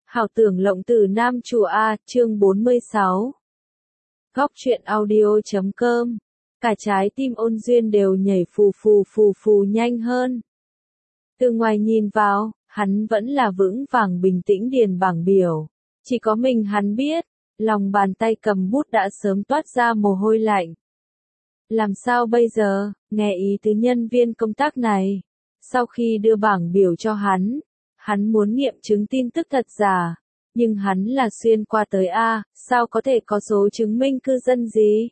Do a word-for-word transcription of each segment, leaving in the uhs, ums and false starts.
Hảo tưởng lộng từ Nam Chùa A, chương bốn mươi sáu. Góc truyện audio chấm com. Cả trái tim Ôn Duyên đều nhảy phù phù phù phù nhanh hơn. Từ ngoài nhìn vào, hắn vẫn là vững vàng bình tĩnh điền bảng biểu. Chỉ có mình hắn biết, lòng bàn tay cầm bút đã sớm toát ra mồ hôi lạnh. Làm sao bây giờ, nghe ý tứ nhân viên công tác này. Sau khi đưa bảng biểu cho hắn, hắn muốn nghiệm chứng tin tức thật giả, nhưng hắn là xuyên qua tới A, sao có thể có số chứng minh cư dân gì?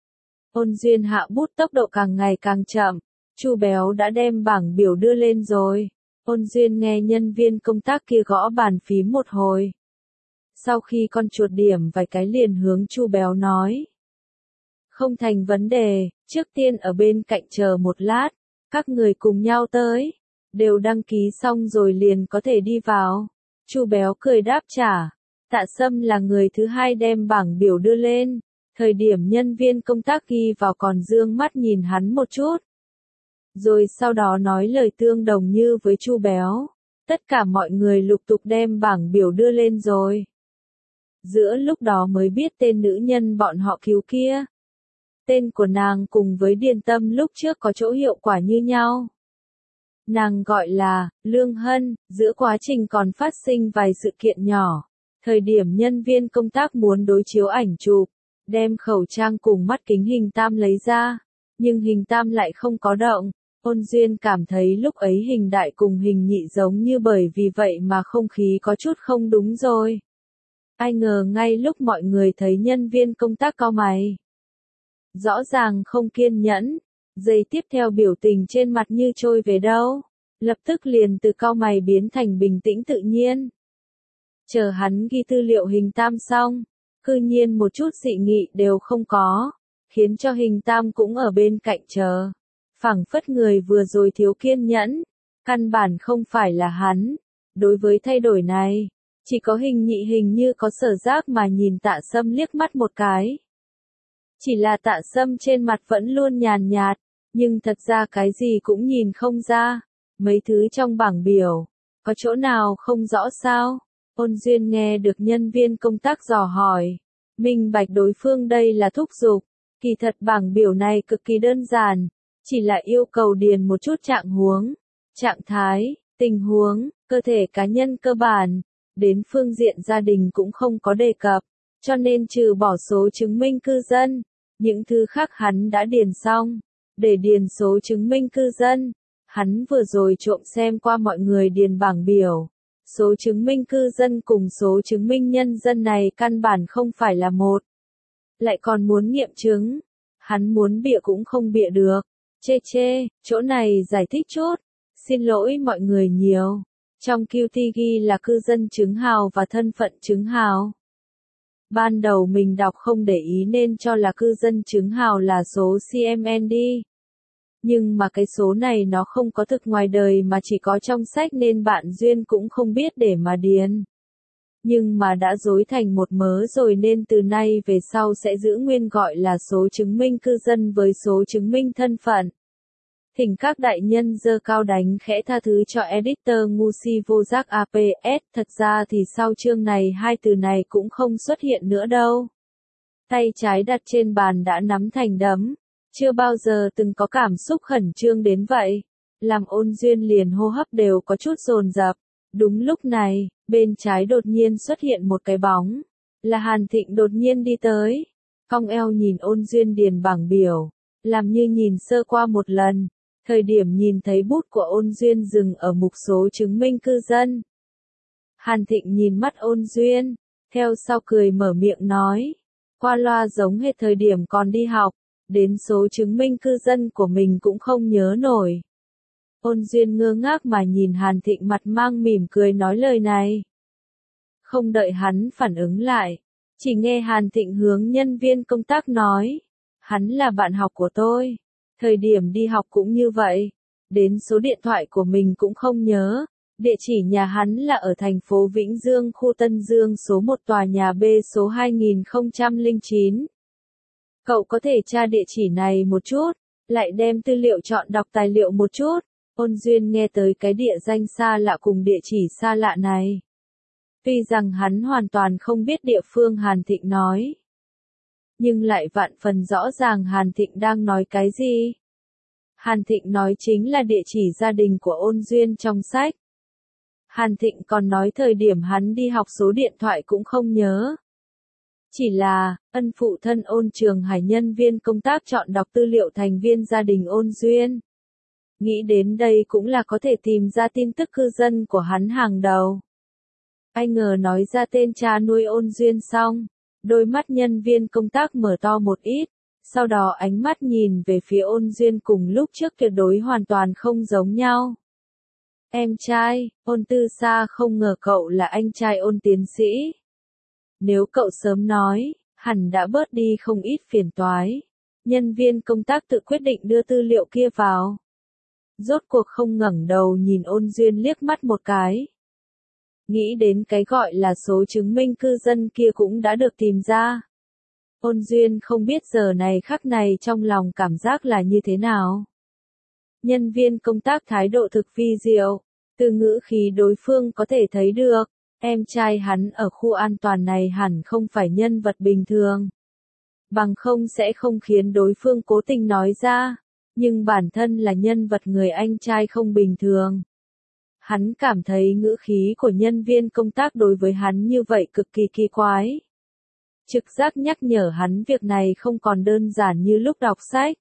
Ôn Duyên hạ bút tốc độ càng ngày càng chậm, Chu Béo đã đem bảng biểu đưa lên rồi. Ôn Duyên nghe nhân viên công tác kia gõ bàn phím một hồi. Sau khi con chuột điểm vài cái liền hướng Chu Béo nói. Không thành vấn đề, trước tiên ở bên cạnh chờ một lát, các người cùng nhau tới. Đều đăng ký xong rồi liền có thể đi vào. Chu Béo cười đáp trả. Tạ Sâm là người thứ hai đem bảng biểu đưa lên. Thời điểm nhân viên công tác ghi vào còn dương mắt nhìn hắn một chút. Rồi sau đó nói lời tương đồng như với Chu Béo. Tất cả mọi người lục tục đem bảng biểu đưa lên rồi. Giữa lúc đó mới biết tên nữ nhân bọn họ cứu kia. Tên của nàng cùng với Điền Tâm lúc trước có chỗ hiệu quả như nhau. Nàng gọi là Lương Hân, giữa quá trình còn phát sinh vài sự kiện nhỏ. Thời điểm nhân viên công tác muốn đối chiếu ảnh chụp, đem khẩu trang cùng mắt kính hình tam lấy ra, nhưng hình tam lại không có động. Ôn Duyên cảm thấy lúc ấy hình đại cùng hình nhị giống như bởi vì vậy mà không khí có chút không đúng rồi. Ai ngờ ngay lúc mọi người thấy nhân viên công tác cau mày. Rõ ràng không kiên nhẫn. Giây tiếp theo biểu tình trên mặt như trôi về đâu, lập tức liền từ cau mày biến thành bình tĩnh tự nhiên. Chờ hắn ghi tư liệu hình tam xong, cư nhiên một chút dị nghị đều không có, khiến cho hình tam cũng ở bên cạnh chờ. Phảng phất người vừa rồi thiếu kiên nhẫn, căn bản không phải là hắn. Đối với thay đổi này, chỉ có hình nhị hình như có sở giác mà nhìn Tạ Sâm liếc mắt một cái. Chỉ là Tạ Sâm trên mặt vẫn luôn nhàn nhạt, nhưng thật ra cái gì cũng nhìn không ra. Mấy thứ trong bảng biểu, có chỗ nào không rõ sao? Ôn Duyên nghe được nhân viên công tác dò hỏi. Minh bạch đối phương đây là thúc giục. Kỳ thật bảng biểu này cực kỳ đơn giản, chỉ là yêu cầu điền một chút trạng huống, trạng thái, tình huống, cơ thể cá nhân cơ bản. Đến phương diện gia đình cũng không có đề cập, cho nên trừ bỏ số chứng minh cư dân, những thứ khác hắn đã điền xong. Để điền số chứng minh cư dân, hắn vừa rồi trộm xem qua mọi người điền bảng biểu. Số chứng minh cư dân cùng số chứng minh nhân dân này căn bản không phải là một. Lại còn muốn nghiệm chứng. Hắn muốn bịa cũng không bịa được. Chê chê, chỗ này giải thích chút. Xin lỗi mọi người nhiều. Trong quy tê ghi là cư dân chứng hào và thân phận chứng hào. Ban đầu mình đọc không để ý nên cho là cư dân chứng hào là số xê em en đê. Nhưng mà cái số này nó không có thực ngoài đời mà chỉ có trong sách nên bạn Duyên cũng không biết để mà điền. Nhưng mà đã rối thành một mớ rồi nên từ nay về sau sẽ giữ nguyên gọi là số chứng minh cư dân với số chứng minh thân phận. Thỉnh các đại nhân giơ cao đánh khẽ tha thứ cho editor ngu si vô giác a pê ét, thật ra thì sau chương này hai từ này cũng không xuất hiện nữa đâu. Tay trái đặt trên bàn đã nắm thành đấm. Chưa bao giờ từng có cảm xúc khẩn trương đến vậy. Làm Ôn Duyên liền hô hấp đều có chút dồn dập. Đúng lúc này, bên trái đột nhiên xuất hiện một cái bóng. Là Hàn Thịnh đột nhiên đi tới. Cong eo nhìn Ôn Duyên điền bảng biểu. Làm như nhìn sơ qua một lần. Thời điểm nhìn thấy bút của Ôn Duyên dừng ở mục số chứng minh cư dân. Hàn Thịnh nhìn mắt Ôn Duyên. Theo sau cười mở miệng nói. Qua loa giống hệt thời điểm còn đi học. Đến số chứng minh cư dân của mình cũng không nhớ nổi. Ôn Duyên ngơ ngác mà nhìn Hàn Thịnh mặt mang mỉm cười nói lời này. Không đợi hắn phản ứng lại. Chỉ nghe Hàn Thịnh hướng nhân viên công tác nói. Hắn là bạn học của tôi. Thời điểm đi học cũng như vậy. Đến số điện thoại của mình cũng không nhớ. Địa chỉ nhà hắn là ở thành phố Vĩnh Dương khu Tân Dương số một tòa nhà B số hai nghìn không trăm lẻ chín. Cậu có thể tra địa chỉ này một chút, lại đem tư liệu chọn đọc tài liệu một chút. Ôn Duyên nghe tới cái địa danh xa lạ cùng địa chỉ xa lạ này. Tuy rằng hắn hoàn toàn không biết địa phương Hàn Thịnh nói, nhưng lại vạn phần rõ ràng Hàn Thịnh đang nói cái gì. Hàn Thịnh nói chính là địa chỉ gia đình của Ôn Duyên trong sách. Hàn Thịnh còn nói thời điểm hắn đi học số điện thoại cũng không nhớ. Chỉ là, ân phụ thân Ôn Trường Hải nhân viên công tác chọn đọc tư liệu thành viên gia đình Ôn Duyên. Nghĩ đến đây cũng là có thể tìm ra tin tức cư dân của hắn hàng đầu. Ai ngờ nói ra tên cha nuôi Ôn Duyên xong, đôi mắt nhân viên công tác mở to một ít, sau đó ánh mắt nhìn về phía Ôn Duyên cùng lúc trước tuyệt đối hoàn toàn không giống nhau. Em trai, Ôn Tư Sa không ngờ cậu là anh trai Ôn tiến sĩ. Nếu cậu sớm nói, hẳn đã bớt đi không ít phiền toái. Nhân viên công tác tự quyết định đưa tư liệu kia vào. Rốt cuộc không ngẩng đầu nhìn Ôn Duyên liếc mắt một cái. Nghĩ đến cái gọi là số chứng minh cư dân kia cũng đã được tìm ra. Ôn Duyên không biết giờ này khắc này trong lòng cảm giác là như thế nào. Nhân viên công tác thái độ thực vi diệu, từ ngữ khí đối phương có thể thấy được, em trai hắn ở khu an toàn này hẳn không phải nhân vật bình thường. Bằng không sẽ không khiến đối phương cố tình nói ra, nhưng bản thân là nhân vật người anh trai không bình thường. Hắn cảm thấy ngữ khí của nhân viên công tác đối với hắn như vậy cực kỳ kỳ quái. Trực giác nhắc nhở hắn việc này không còn đơn giản như lúc đọc sách.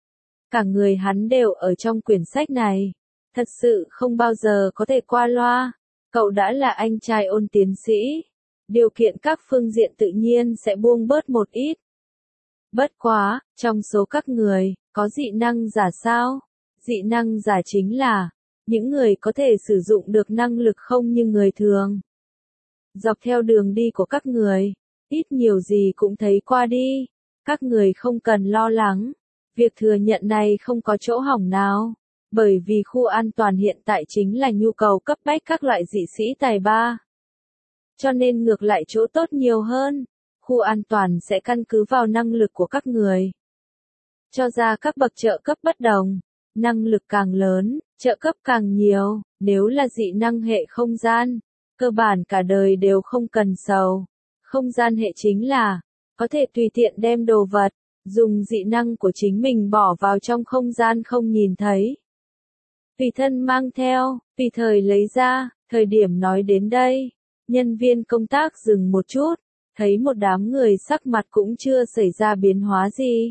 Cả người hắn đều ở trong quyển sách này. Thật sự không bao giờ có thể qua loa. Cậu đã là anh trai Ôn tiến sĩ. Điều kiện các phương diện tự nhiên sẽ buông bớt một ít. Bất quá, trong số các người, có dị năng giả sao? Dị năng giả chính là những người có thể sử dụng được năng lực không như người thường. Dọc theo đường đi của các người, ít nhiều gì cũng thấy qua đi. Các người không cần lo lắng. Việc thừa nhận này không có chỗ hỏng nào. Bởi vì khu an toàn hiện tại chính là nhu cầu cấp bách các loại dị sĩ tài ba. Cho nên ngược lại chỗ tốt nhiều hơn. Khu an toàn sẽ căn cứ vào năng lực của các người. Cho ra các bậc trợ cấp bất đồng. Năng lực càng lớn, trợ cấp càng nhiều. Nếu là dị năng hệ không gian, cơ bản cả đời đều không cần sầu. Không gian hệ chính là, có thể tùy tiện đem đồ vật, dùng dị năng của chính mình bỏ vào trong không gian không nhìn thấy. Tùy thân mang theo, tùy thời lấy ra, thời điểm nói đến đây, nhân viên công tác dừng một chút, thấy một đám người sắc mặt cũng chưa xảy ra biến hóa gì.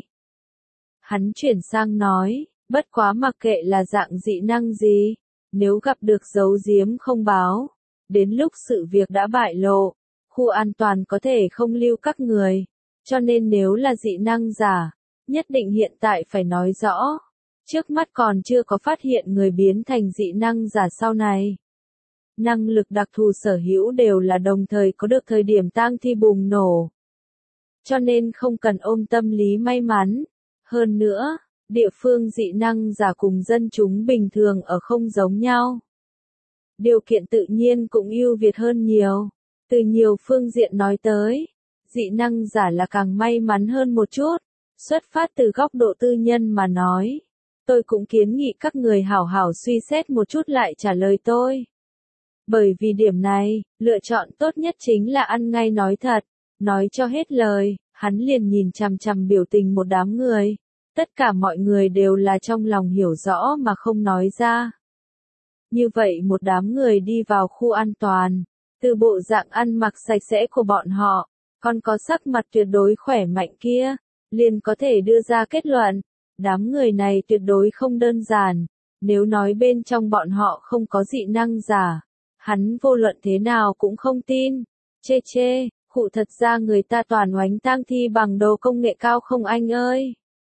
Hắn chuyển sang nói, bất quá mặc kệ là dạng dị năng gì, nếu gặp được giấu giếm không báo, đến lúc sự việc đã bại lộ, khu an toàn có thể không lưu các người, cho nên nếu là dị năng giả, nhất định hiện tại phải nói rõ. Trước mắt còn chưa có phát hiện người biến thành dị năng giả sau này. Năng lực đặc thù sở hữu đều là đồng thời có được thời điểm tang thi bùng nổ. Cho nên không cần ôm tâm lý may mắn. Hơn nữa, địa phương dị năng giả cùng dân chúng bình thường ở không giống nhau. Điều kiện tự nhiên cũng ưu việt hơn nhiều. Từ nhiều phương diện nói tới, dị năng giả là càng may mắn hơn một chút. Xuất phát từ góc độ tư nhân mà nói. Tôi cũng kiến nghị các người hảo hảo suy xét một chút lại trả lời tôi. Bởi vì điểm này, lựa chọn tốt nhất chính là ăn ngay nói thật, nói cho hết lời, hắn liền nhìn chằm chằm biểu tình một đám người. Tất cả mọi người đều là trong lòng hiểu rõ mà không nói ra. Như vậy một đám người đi vào khu an toàn, từ bộ dạng ăn mặc sạch sẽ của bọn họ, còn có sắc mặt tuyệt đối khỏe mạnh kia, liền có thể đưa ra kết luận. Đám người này tuyệt đối không đơn giản, nếu nói bên trong bọn họ không có dị năng giả, hắn vô luận thế nào cũng không tin. Chê chê, khụ thật ra người ta toàn oánh tang thi bằng đồ công nghệ cao không anh ơi.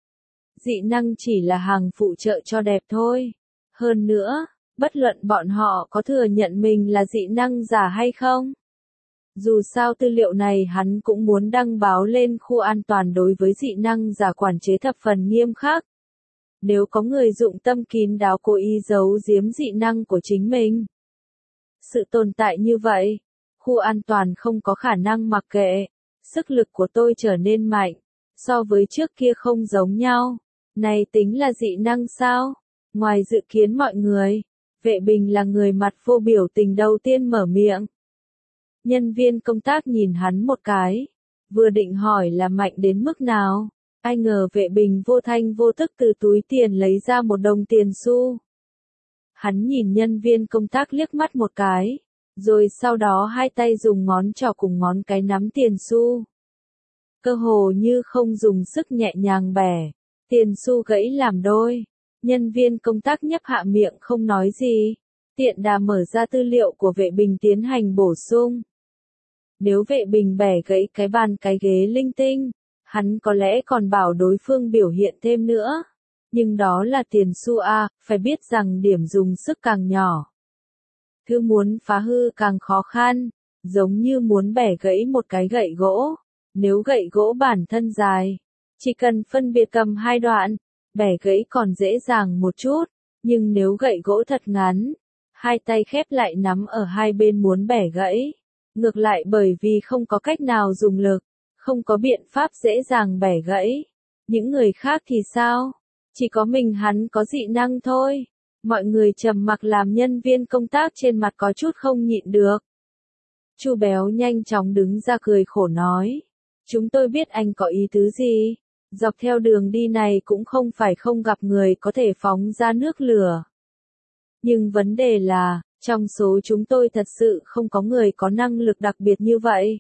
Dị năng chỉ là hàng phụ trợ cho đẹp thôi. Hơn nữa, bất luận bọn họ có thừa nhận mình là dị năng giả hay không. Dù sao tư liệu này hắn cũng muốn đăng báo lên khu an toàn đối với dị năng giả quản chế thập phần nghiêm khắc. Nếu có người dụng tâm kín đáo cố ý giấu giếm dị năng của chính mình. Sự tồn tại như vậy, khu an toàn không có khả năng mặc kệ. Sức lực của tôi trở nên mạnh, so với trước kia không giống nhau. Này tính là dị năng sao? Ngoài dự kiến mọi người, Vệ Bình là người mặt vô biểu tình đầu tiên mở miệng. Nhân viên công tác nhìn hắn một cái, vừa định hỏi là mạnh đến mức nào, ai ngờ Vệ Bình vô thanh vô tức từ túi tiền lấy ra một đồng tiền xu. Hắn nhìn nhân viên công tác liếc mắt một cái, rồi sau đó hai tay dùng ngón trỏ cùng ngón cái nắm tiền xu. Cơ hồ như không dùng sức nhẹ nhàng bẻ, tiền xu gãy làm đôi. Nhân viên công tác nhấp hạ miệng không nói gì, tiện đà mở ra tư liệu của Vệ Bình tiến hành bổ sung. Nếu Vệ Bình bẻ gãy cái bàn cái ghế linh tinh, hắn có lẽ còn bảo đối phương biểu hiện thêm nữa. Nhưng đó là tiền xu a, phải biết rằng điểm dùng sức càng nhỏ, thứ muốn phá hư càng khó khăn, giống như muốn bẻ gãy một cái gậy gỗ. Nếu gậy gỗ bản thân dài, chỉ cần phân biệt cầm hai đoạn, bẻ gãy còn dễ dàng một chút, nhưng nếu gậy gỗ thật ngắn, hai tay khép lại nắm ở hai bên muốn bẻ gãy, ngược lại bởi vì không có cách nào dùng lực, không có biện pháp dễ dàng bẻ gãy. Những người khác thì sao? Chỉ có mình hắn có dị năng thôi. Mọi người trầm mặc làm nhân viên công tác trên mặt có chút không nhịn được. Chu Béo nhanh chóng đứng ra cười khổ nói. Chúng tôi biết anh có ý tứ gì. Dọc theo đường đi này cũng không phải không gặp người có thể phóng ra nước lửa. Nhưng vấn đề là, trong số chúng tôi thật sự không có người có năng lực đặc biệt như vậy.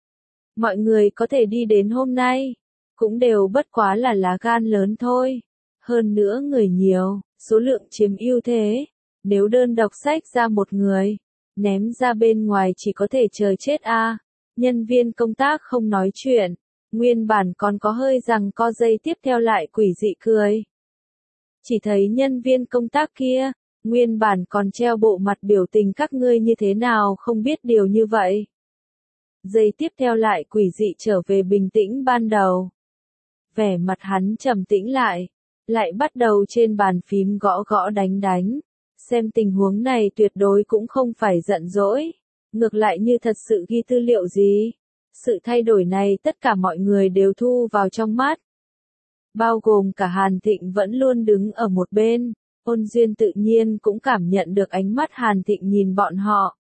Mọi người có thể đi đến hôm nay, cũng đều bất quá là lá gan lớn thôi. Hơn nữa người nhiều, số lượng chiếm ưu thế. Nếu đơn độc xách ra một người, ném ra bên ngoài chỉ có thể chờ chết a. À. Nhân viên công tác không nói chuyện, nguyên bản còn có hơi rằng co dây tiếp theo lại quỷ dị cười. Chỉ thấy nhân viên công tác kia, nguyên bản còn treo bộ mặt biểu tình các ngươi như thế nào không biết điều như vậy. Giây tiếp theo lại quỷ dị trở về bình tĩnh ban đầu. Vẻ mặt hắn trầm tĩnh lại, lại bắt đầu trên bàn phím gõ gõ đánh đánh. Xem tình huống này tuyệt đối cũng không phải giận dỗi, ngược lại như thật sự ghi tư liệu gì. Sự thay đổi này tất cả mọi người đều thu vào trong mắt. Bao gồm cả Hàn Thịnh vẫn luôn đứng ở một bên, Ôn Duyên tự nhiên cũng cảm nhận được ánh mắt Hàn Thịnh nhìn bọn họ.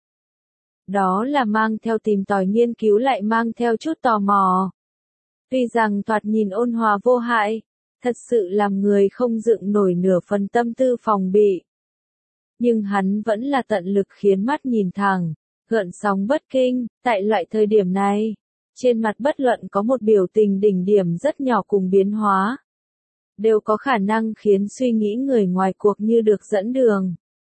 Đó là mang theo tìm tòi nghiên cứu lại mang theo chút tò mò. Tuy rằng thoạt nhìn ôn hòa vô hại, thật sự làm người không dựng nổi nửa phần tâm tư phòng bị. Nhưng hắn vẫn là tận lực khiến mắt nhìn thẳng, gợn sóng bất kinh, tại loại thời điểm này, trên mặt bất luận có một biểu tình đỉnh điểm rất nhỏ cùng biến hóa, đều có khả năng khiến suy nghĩ người ngoài cuộc như được dẫn đường.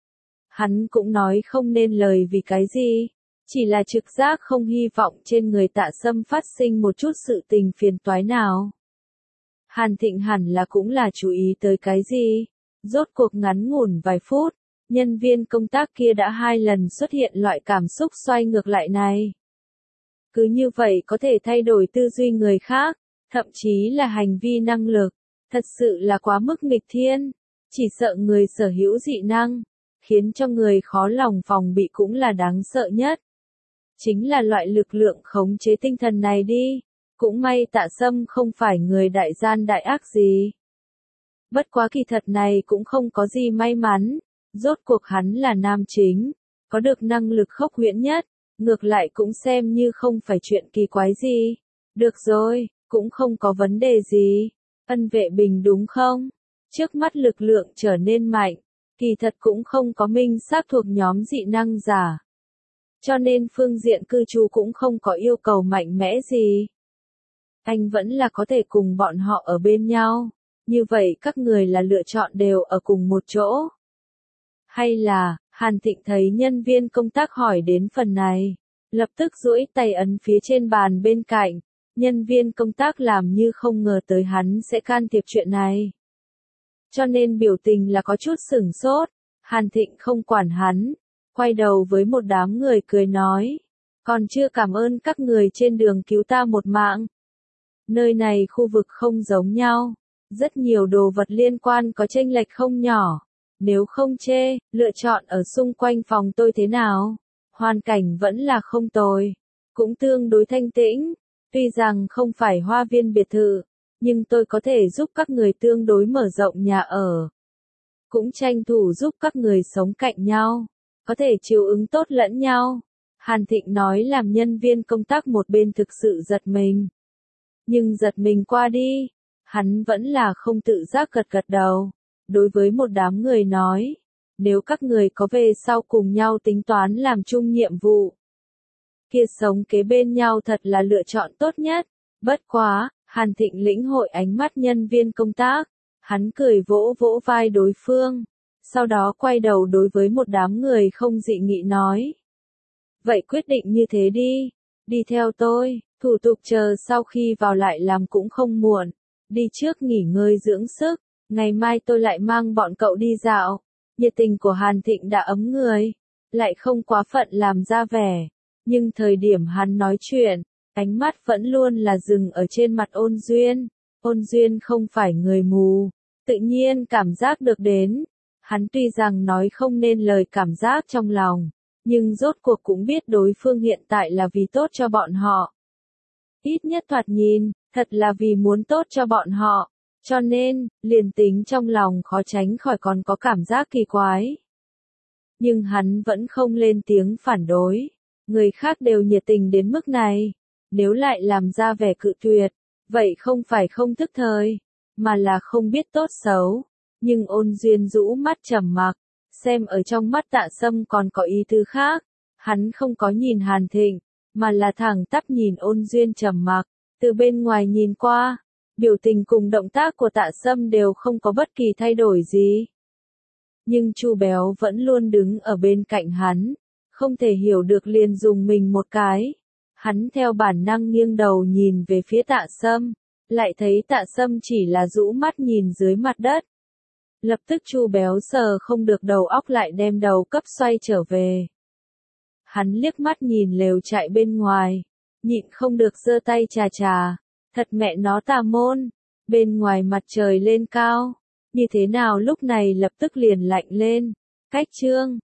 Hắn cũng nói không nên lời vì cái gì, chỉ là trực giác không hy vọng trên người Tạ Sâm phát sinh một chút sự tình phiền toái nào. Hàn Thịnh hẳn là cũng là chú ý tới cái gì, rốt cuộc ngắn ngủn vài phút, nhân viên công tác kia đã hai lần xuất hiện loại cảm xúc xoay ngược lại này. Cứ như vậy có thể thay đổi tư duy người khác, thậm chí là hành vi năng lực, thật sự là quá mức nghịch thiên, chỉ sợ người sở hữu dị năng, khiến cho người khó lòng phòng bị cũng là đáng sợ nhất. Chính là loại lực lượng khống chế tinh thần này đi, cũng may Tạ Sâm không phải người đại gian đại ác gì. Bất quá kỳ thật này cũng không có gì may mắn, rốt cuộc hắn là nam chính, có được năng lực khốc huyễn nhất, ngược lại cũng xem như không phải chuyện kỳ quái gì. Được rồi, cũng không có vấn đề gì. Ân Vệ Bình đúng không? Trước mắt lực lượng trở nên mạnh, kỳ thật cũng không có minh xác thuộc nhóm dị năng giả. Cho nên phương diện cư trú cũng không có yêu cầu mạnh mẽ gì. Anh vẫn là có thể cùng bọn họ ở bên nhau, như vậy các người là lựa chọn đều ở cùng một chỗ. Hay là, Hàn Thịnh thấy nhân viên công tác hỏi đến phần này, lập tức duỗi tay ấn phía trên bàn bên cạnh, nhân viên công tác làm như không ngờ tới hắn sẽ can thiệp chuyện này. Cho nên biểu tình là có chút sửng sốt, Hàn Thịnh không quản hắn, quay đầu với một đám người cười nói, còn chưa cảm ơn các người trên đường cứu ta một mạng. Nơi này khu vực không giống nhau, rất nhiều đồ vật liên quan có chênh lệch không nhỏ. Nếu không chê, lựa chọn ở xung quanh phòng tôi thế nào? Hoàn cảnh vẫn là không tồi, cũng tương đối thanh tĩnh, tuy rằng không phải hoa viên biệt thự, nhưng tôi có thể giúp các người tương đối mở rộng nhà ở. Cũng tranh thủ giúp các người sống cạnh nhau, có thể chiều ứng tốt lẫn nhau. Hàn Thịnh nói làm nhân viên công tác một bên thực sự giật mình. Nhưng giật mình qua đi, hắn vẫn là không tự giác gật gật đầu. Đối với một đám người nói, nếu các người có về sau cùng nhau tính toán làm chung nhiệm vụ, kia sống kế bên nhau thật là lựa chọn tốt nhất. Bất quá, Hàn Thịnh lĩnh hội ánh mắt nhân viên công tác, hắn cười vỗ vỗ vai đối phương, sau đó quay đầu đối với một đám người không dị nghị nói. Vậy quyết định như thế đi, đi theo tôi, thủ tục chờ sau khi vào lại làm cũng không muộn, đi trước nghỉ ngơi dưỡng sức, ngày mai tôi lại mang bọn cậu đi dạo. Nhiệt tình của Hàn Thịnh đã ấm người, lại không quá phận làm ra vẻ, nhưng thời điểm hắn nói chuyện, ánh mắt vẫn luôn là dừng ở trên mặt Ôn Duyên. Ôn Duyên không phải người mù, tự nhiên cảm giác được đến. Hắn tuy rằng nói không nên lời cảm giác trong lòng, nhưng rốt cuộc cũng biết đối phương hiện tại là vì tốt cho bọn họ. Ít nhất thoạt nhìn, thật là vì muốn tốt cho bọn họ, cho nên, liền tính trong lòng khó tránh khỏi còn có cảm giác kỳ quái. Nhưng hắn vẫn không lên tiếng phản đối, người khác đều nhiệt tình đến mức này, nếu lại làm ra vẻ cự tuyệt, vậy không phải không thức thời, mà là không biết tốt xấu. Nhưng Ôn Duyên rũ mắt trầm mặc, xem ở trong mắt Tạ Sâm còn có ý tứ khác, hắn không có nhìn Hàn Thịnh, mà là thẳng tắp nhìn Ôn Duyên trầm mặc, từ bên ngoài nhìn qua, biểu tình cùng động tác của Tạ Sâm đều không có bất kỳ thay đổi gì. Nhưng Chu Béo vẫn luôn đứng ở bên cạnh hắn, không thể hiểu được liền dùng mình một cái. Hắn theo bản năng nghiêng đầu nhìn về phía Tạ Sâm, lại thấy Tạ Sâm chỉ là rũ mắt nhìn dưới mặt đất. Lập tức Chu Béo sờ không được đầu óc lại đem đầu cấp xoay trở về. Hắn liếc mắt nhìn lều trại bên ngoài, nhịn không được giơ tay chà chà, thật mẹ nó tà môn, bên ngoài mặt trời lên cao, như thế nào lúc này lập tức liền lạnh lên. Cách chương